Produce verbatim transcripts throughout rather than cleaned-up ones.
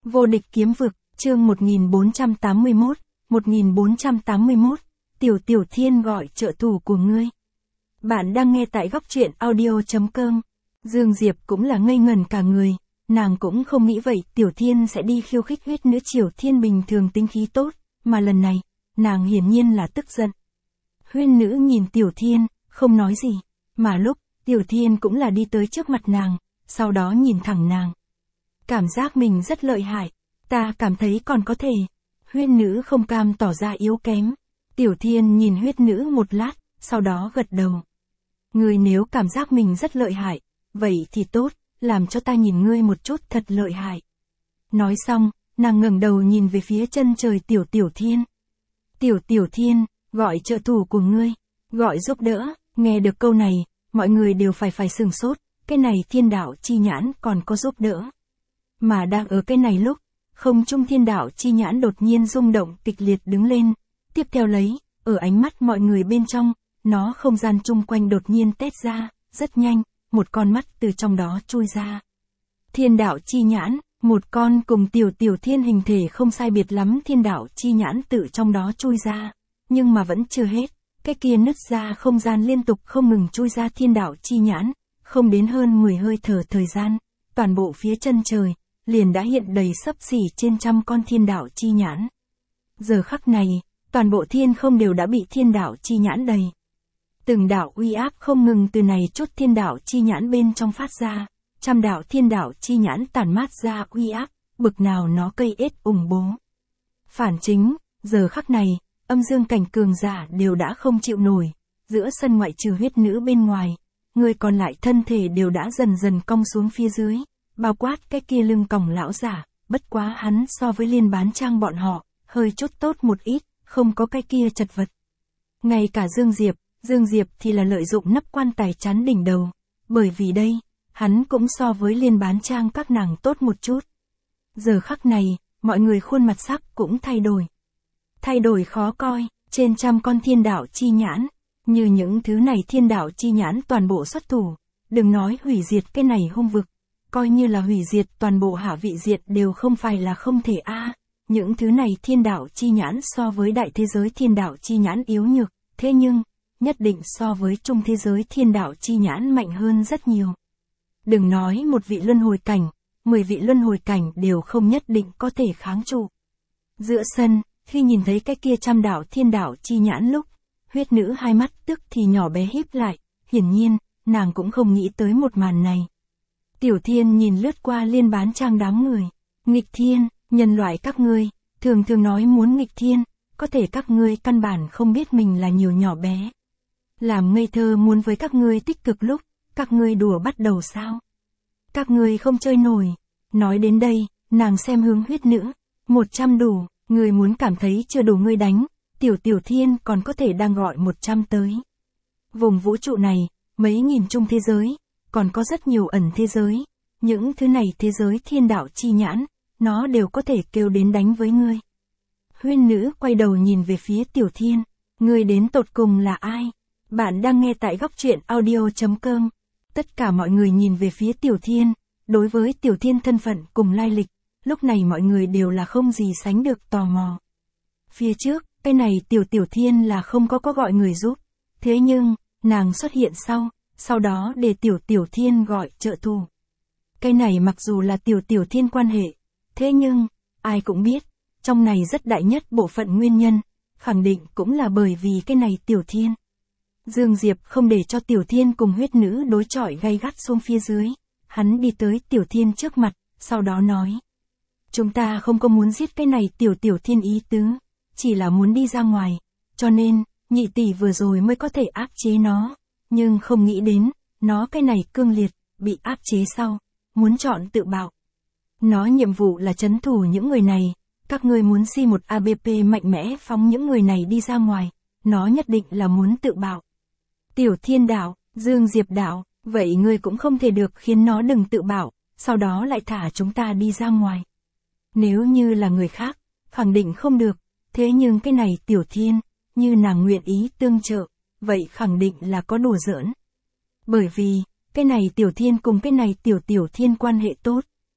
Vô địch kiếm vực, chương một nghìn bốn trăm tám mươi mốt, một nghìn bốn trăm tám mươi mốt, Tiểu Tiểu Thiên gọi trợ thủ của ngươi. Bạn đang nghe tại góc truyện audio chấm com. Dương Diệp cũng là ngây ngẩn cả người, nàng cũng không nghĩ vậy Tiểu Thiên sẽ đi khiêu khích huyết nữ Triều Thiên bình thường tính khí tốt, mà lần này, nàng hiển nhiên là tức giận. Huyết nữ nhìn Tiểu Thiên, không nói gì, mà lúc, Tiểu Thiên cũng là đi tới trước mặt nàng, sau đó nhìn thẳng nàng. Cảm giác mình rất lợi hại, ta cảm thấy còn có thể. Huyết nữ không cam tỏ ra yếu kém. Tiểu Thiên nhìn huyết nữ một lát, sau đó gật đầu. Ngươi nếu cảm giác mình rất lợi hại, vậy thì tốt, làm cho ta nhìn ngươi một chút thật lợi hại. Nói xong, nàng ngẩng đầu nhìn về phía chân trời Tiểu Tiểu Thiên. Tiểu Tiểu Thiên, gọi trợ thủ của ngươi, gọi giúp đỡ. Nghe được câu này, mọi người đều phải phải sửng sốt, cái này thiên đạo chi nhãn còn có giúp đỡ. Mà đang ở cái này lúc, không trung thiên đạo chi nhãn đột nhiên rung động kịch liệt đứng lên, tiếp theo lấy, ở ánh mắt mọi người bên trong, nó không gian chung quanh đột nhiên tét ra, rất nhanh, một con mắt từ trong đó chui ra. Thiên đạo chi nhãn, một con cùng Tiểu Tiểu Thiên hình thể không sai biệt lắm thiên đạo chi nhãn tự trong đó chui ra, nhưng mà vẫn chưa hết, cái kia nứt ra không gian liên tục không ngừng chui ra thiên đạo chi nhãn, không đến hơn mười hơi thở thời gian, toàn bộ phía chân trời liền đã hiện đầy xấp xỉ trên trăm con thiên đạo chi nhãn. Giờ khắc này, toàn bộ thiên không đều đã bị thiên đạo chi nhãn đầy. Từng đạo uy áp không ngừng từ này chút thiên đạo chi nhãn bên trong phát ra, trăm đạo thiên đạo chi nhãn tản mát ra uy áp, bực nào nó cây ết ủng bố. Phản chính, giờ khắc này, âm dương cảnh cường giả đều đã không chịu nổi, giữa sân ngoại trừ huyết nữ bên ngoài, người còn lại thân thể đều đã dần dần cong xuống phía dưới. Bao quát cái kia lưng còng lão giả, bất quá hắn so với Liên Bán Trang bọn họ, hơi chút tốt một ít, không có cái kia chật vật. Ngay cả Dương Diệp, Dương Diệp thì là lợi dụng nắp quan tài chắn đỉnh đầu, bởi vì đây, hắn cũng so với Liên Bán Trang các nàng tốt một chút. Giờ khắc này, mọi người khuôn mặt sắc cũng thay đổi. Thay đổi khó coi, trên trăm con thiên đạo chi nhãn, như những thứ này thiên đạo chi nhãn toàn bộ xuất thủ, đừng nói hủy diệt cái này hung vực. Coi như là hủy diệt toàn bộ hạ vị diệt đều không phải là không thể a. À, những thứ này thiên đạo chi nhãn so với đại thế giới thiên đạo chi nhãn yếu nhược, thế nhưng, nhất định so với trung thế giới thiên đạo chi nhãn mạnh hơn rất nhiều. Đừng nói một vị luân hồi cảnh, mười vị luân hồi cảnh đều không nhất định có thể kháng trụ. Giữa sân, khi nhìn thấy cái kia trăm đạo thiên đạo chi nhãn lúc, huyết nữ hai mắt tức thì nhỏ bé híp lại, hiển nhiên, nàng cũng không nghĩ tới một màn này. Tiểu Thiên nhìn lướt qua Liên Bán Trang đám người. Nghịch thiên, nhân loại các ngươi, thường thường nói muốn nghịch thiên, có thể các ngươi căn bản không biết mình là nhiều nhỏ bé. Làm ngây thơ muốn với các ngươi tích cực lúc, các ngươi đùa bắt đầu sao? Các ngươi không chơi nổi. Nói đến đây, nàng xem hướng huyết nữ. Một trăm đủ, ngươi muốn cảm thấy chưa đủ ngươi đánh, Tiểu Tiểu Thiên còn có thể đang gọi một trăm tới. Vùng vũ trụ này, mấy nghìn trung thế giới. Còn có rất nhiều ẩn thế giới, những thứ này thế giới thiên đạo chi nhãn, nó đều có thể kêu đến đánh với ngươi. Huyên nữ quay đầu nhìn về phía Tiểu Thiên, ngươi đến tột cùng là ai? Bạn đang nghe tại góc truyện audio chấm com. Tất cả mọi người nhìn về phía Tiểu Thiên, đối với Tiểu Thiên thân phận cùng lai lịch, lúc này mọi người đều là không gì sánh được tò mò. Phía trước, cái này Tiểu Tiểu Thiên là không có có gọi người giúp, thế nhưng, nàng xuất hiện sau. Sau đó để Tiểu Tiểu Thiên gọi trợ thủ. Cái này mặc dù là Tiểu Tiểu Thiên quan hệ, thế nhưng, ai cũng biết, trong này rất đại nhất bộ phận nguyên nhân, khẳng định cũng là bởi vì cái này Tiểu Thiên. Dương Diệp không để cho Tiểu Thiên cùng huyết nữ đối chọi gay gắt xuống phía dưới, hắn đi tới Tiểu Thiên trước mặt, sau đó nói. Chúng ta không có muốn giết cái này Tiểu Tiểu Thiên ý tứ, chỉ là muốn đi ra ngoài, cho nên, nhị tỷ vừa rồi mới có thể áp chế nó. Nhưng không nghĩ đến, nó cái này cương liệt, bị áp chế sau, muốn chọn tự bạo. Nó nhiệm vụ là trấn thủ những người này, các ngươi muốn si một a bê pê mạnh mẽ phóng những người này đi ra ngoài, nó nhất định là muốn tự bạo. Tiểu Thiên đạo, Dương Diệp đạo, vậy ngươi cũng không thể được khiến nó đừng tự bạo, sau đó lại thả chúng ta đi ra ngoài. Nếu như là người khác, khẳng định không được, thế nhưng cái này Tiểu Thiên, như nàng nguyện ý tương trợ. Vậy khẳng định là có đùa giỡn. Bởi vì, cái này Tiểu Thiên cùng cái này Tiểu Tiểu Thiên quan hệ tốt.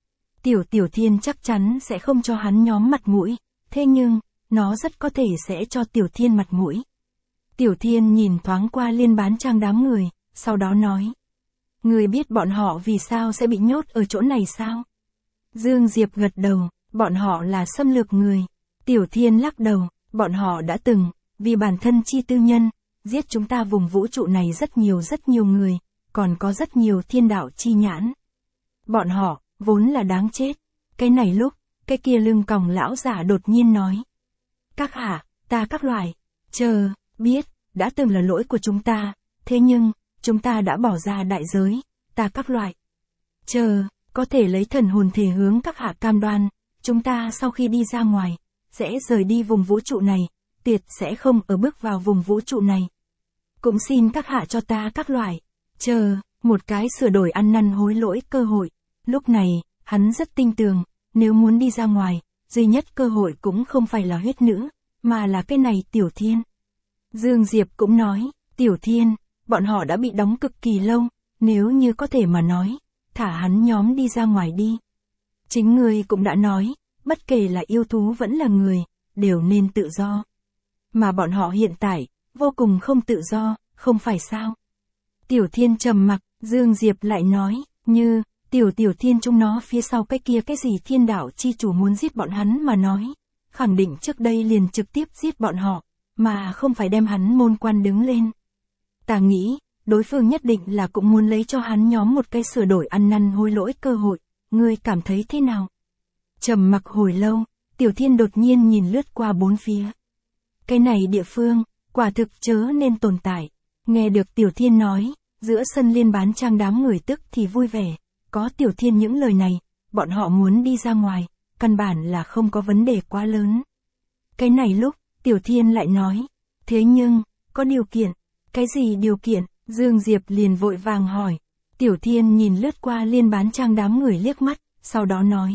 Tiểu Tiểu Thiên chắc chắn sẽ không cho hắn nhóm mặt mũi, thế nhưng, nó rất có thể sẽ cho Tiểu Thiên mặt mũi. Tiểu Thiên nhìn thoáng qua Liên Bán Trang đám người, sau đó nói. Người biết bọn họ vì sao sẽ bị nhốt ở chỗ này sao? Dương Diệp gật đầu, bọn họ là xâm lược người. Tiểu Thiên lắc đầu, bọn họ đã từng, vì bản thân chi tư nhân, giết chúng ta vùng vũ trụ này rất nhiều rất nhiều người, còn có rất nhiều thiên đạo chi nhãn. Bọn họ, vốn là đáng chết. Cái này lúc, cái kia lưng còng lão giả đột nhiên nói. Các hạ, ta các loại, chờ, biết, đã từng là lỗi của chúng ta, thế nhưng, chúng ta đã bỏ ra đại giới, ta các loại. Chờ, có thể lấy thần hồn thể hướng các hạ cam đoan, chúng ta sau khi đi ra ngoài, sẽ rời đi vùng vũ trụ này, tuyệt sẽ không ở bước vào vùng vũ trụ này. Cũng xin các hạ cho ta các loại, chờ, một cái sửa đổi ăn năn hối lỗi cơ hội. Lúc này, hắn rất tin tưởng, nếu muốn đi ra ngoài, duy nhất cơ hội cũng không phải là huyết nữ, mà là cái này Tiểu Thiên. Dương Diệp cũng nói, Tiểu Thiên, bọn họ đã bị đóng cực kỳ lâu, nếu như có thể mà nói, thả hắn nhóm đi ra ngoài đi. Chính người cũng đã nói, bất kể là yêu thú vẫn là người, đều nên tự do. Mà bọn họ hiện tại, vô cùng không tự do, không phải sao? Tiểu Thiên trầm mặc, Dương Diệp lại nói, như, Tiểu Tiểu Thiên chúng nó phía sau cái kia cái gì thiên đạo chi chủ muốn giết bọn hắn mà nói, khẳng định trước đây liền trực tiếp giết bọn họ, mà không phải đem hắn môn quan đứng lên. Ta nghĩ, đối phương nhất định là cũng muốn lấy cho hắn nhóm một cái sửa đổi ăn năn hối lỗi cơ hội, ngươi cảm thấy thế nào? Trầm mặc hồi lâu, Tiểu Thiên đột nhiên nhìn lướt qua bốn phía. Cái này địa phương, quả thực chớ nên tồn tại. Nghe được Tiểu Thiên nói, giữa sân Liên Bán Trang đám người tức thì vui vẻ. Có Tiểu Thiên những lời này, bọn họ muốn đi ra ngoài, căn bản là không có vấn đề quá lớn. Cái này lúc, Tiểu Thiên lại nói, thế nhưng, có điều kiện. Cái gì điều kiện? Dương Diệp liền vội vàng hỏi. Tiểu Thiên nhìn lướt qua Liên Bán Trang đám người liếc mắt, sau đó nói.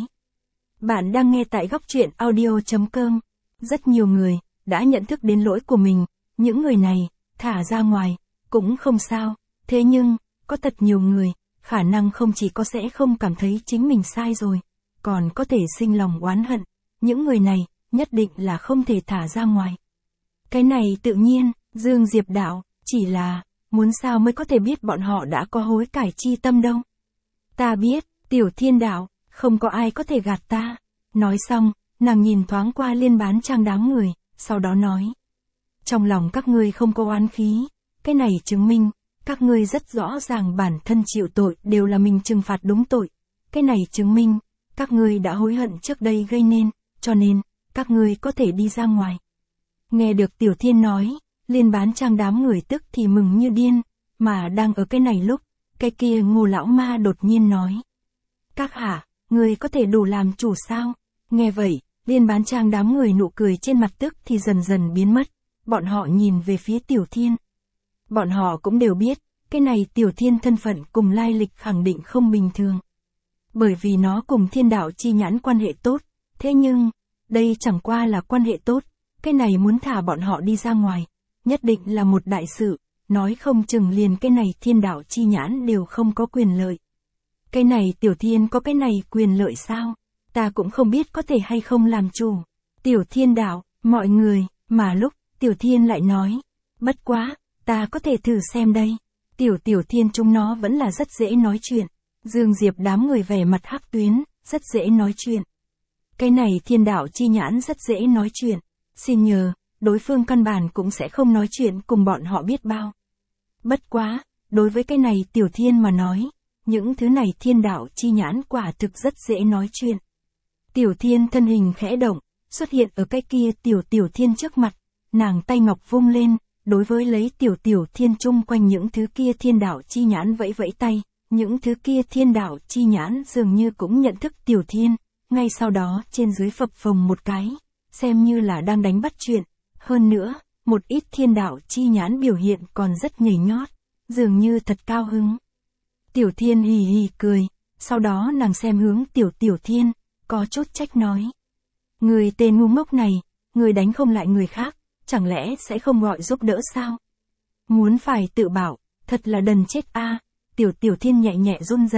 Bạn đang nghe tại góc truyện audio chấm com. Rất nhiều người, đã nhận thức đến lỗi của mình, những người này, thả ra ngoài, cũng không sao, thế nhưng, có thật nhiều người, khả năng không chỉ có sẽ không cảm thấy chính mình sai rồi, còn có thể sinh lòng oán hận, những người này, nhất định là không thể thả ra ngoài. Cái này tự nhiên, Dương Diệp đạo, chỉ là, muốn sao mới có thể biết bọn họ đã có hối cải chi tâm đâu. Ta biết, Tiểu Thiên đạo, không có ai có thể gạt ta. Nói xong, nàng nhìn thoáng qua Liên Bán Trang đám người, sau đó nói. Trong lòng các ngươi không có oán khí, cái này chứng minh, các ngươi rất rõ ràng bản thân chịu tội đều là mình trừng phạt đúng tội. Cái này chứng minh, các ngươi đã hối hận trước đây gây nên, cho nên, các ngươi có thể đi ra ngoài. Nghe được Tiểu Thiên nói, Liên Bán Trang đám người tức thì mừng như điên, mà đang ở cái này lúc, cái kia Ngô lão ma đột nhiên nói. Các hạ, người có thể đủ làm chủ sao? Nghe vậy, Liên Bán Trang đám người nụ cười trên mặt tức thì dần dần biến mất, bọn họ nhìn về phía Tiểu Thiên. Bọn họ cũng đều biết, cái này Tiểu Thiên thân phận cùng lai lịch khẳng định không bình thường. Bởi vì nó cùng thiên đạo chi nhãn quan hệ tốt, thế nhưng, đây chẳng qua là quan hệ tốt, cái này muốn thả bọn họ đi ra ngoài, nhất định là một đại sự, nói không chừng liền cái này thiên đạo chi nhãn đều không có quyền lợi. Cái này Tiểu Thiên có cái này quyền lợi sao? Ta cũng không biết có thể hay không làm chủ. Tiểu Thiên đạo, mọi người, mà lúc, Tiểu Thiên lại nói, bất quá, ta có thể thử xem đây. Tiểu Tiểu Thiên chúng nó vẫn là rất dễ nói chuyện. Dương Diệp đám người vẻ mặt hắc tuyến, rất dễ nói chuyện. Cái này thiên đạo chi nhãn rất dễ nói chuyện. Xin nhờ, đối phương căn bản cũng sẽ không nói chuyện cùng bọn họ biết bao. Bất quá, đối với cái này Tiểu Thiên mà nói, những thứ này thiên đạo chi nhãn quả thực rất dễ nói chuyện. Tiểu Thiên thân hình khẽ động, xuất hiện ở cái kia Tiểu Tiểu Thiên trước mặt, nàng tay ngọc vung lên, đối với lấy Tiểu Tiểu Thiên chung quanh những thứ kia thiên đạo chi nhãn vẫy vẫy tay, những thứ kia thiên đạo chi nhãn dường như cũng nhận thức Tiểu Thiên, ngay sau đó trên dưới phập phồng một cái, xem như là đang đánh bắt chuyện, hơn nữa, một ít thiên đạo chi nhãn biểu hiện còn rất nhảy nhót, dường như thật cao hứng. Tiểu Thiên hì hì cười, sau đó nàng xem hướng Tiểu Tiểu Thiên, có chút trách nói. Người tên ngu ngốc này, người đánh không lại người khác, chẳng lẽ sẽ không gọi giúp đỡ sao? Muốn phải tự bảo, thật là đần chết a. Tiểu Tiểu Thiên nhẹ nhẹ run rẩy,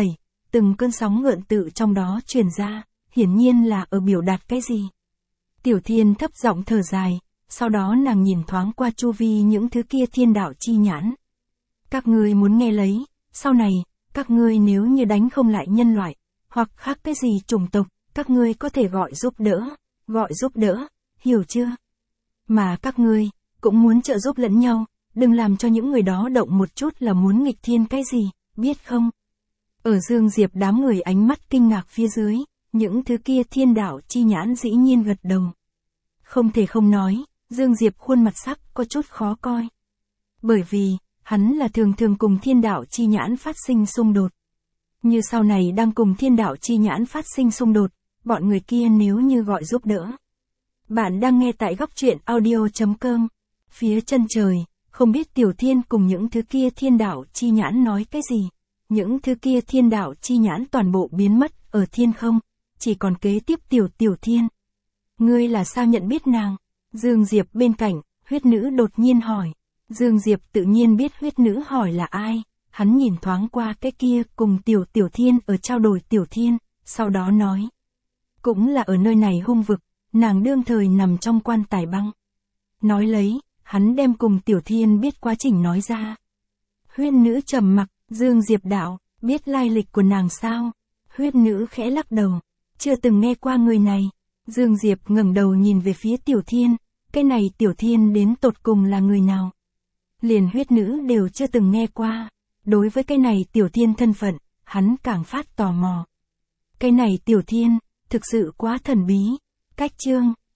từng cơn sóng ngợn tự trong đó truyền ra, hiển nhiên là ở biểu đạt cái gì. Tiểu Thiên thấp giọng thở dài, sau đó nàng nhìn thoáng qua chu vi những thứ kia thiên đạo chi nhãn. Các ngươi muốn nghe lấy, sau này, các ngươi nếu như đánh không lại nhân loại, hoặc khác cái gì chủng tộc, các ngươi có thể gọi giúp đỡ, gọi giúp đỡ, hiểu chưa? Mà các ngươi, cũng muốn trợ giúp lẫn nhau, đừng làm cho những người đó động một chút là muốn nghịch thiên cái gì, biết không? Ở Dương Diệp đám người ánh mắt kinh ngạc phía dưới, những thứ kia thiên đạo chi nhãn dĩ nhiên gật đầu. Không thể không nói, Dương Diệp khuôn mặt sắc có chút khó coi. Bởi vì, hắn là thường thường cùng thiên đạo chi nhãn phát sinh xung đột. Như sau này đang cùng thiên đạo chi nhãn phát sinh xung đột, bọn người kia nếu như gọi giúp đỡ. Bạn đang nghe tại góc truyện audio.com. Phía chân trời, không biết Tiểu Thiên cùng những thứ kia thiên đạo chi nhãn nói cái gì. Những thứ kia thiên đạo chi nhãn toàn bộ biến mất ở thiên không, chỉ còn kế tiếp Tiểu Tiểu Thiên. Ngươi là sao nhận biết nàng? Dương Diệp bên cạnh, huyết nữ đột nhiên hỏi. Dương Diệp tự nhiên biết huyết nữ hỏi là ai. Hắn nhìn thoáng qua cái kia cùng Tiểu Tiểu Thiên ở trao đổi Tiểu Thiên, sau đó nói. Cũng là ở nơi này hung vực, nàng đương thời nằm trong quan tài băng. Nói lấy, hắn đem cùng Tiểu Thiên biết quá trình nói ra. Huyết nữ trầm mặc, Dương Diệp đạo, biết lai lịch của nàng sao? Huyết nữ khẽ lắc đầu, chưa từng nghe qua người này. Dương Diệp ngẩng đầu nhìn về phía Tiểu Thiên, cái này Tiểu Thiên đến tột cùng là người nào? Liền huyết nữ đều chưa từng nghe qua. Đối với cái này Tiểu Thiên thân phận, hắn càng phát tò mò. Cái này Tiểu Thiên, thực sự quá thần bí. Cách chương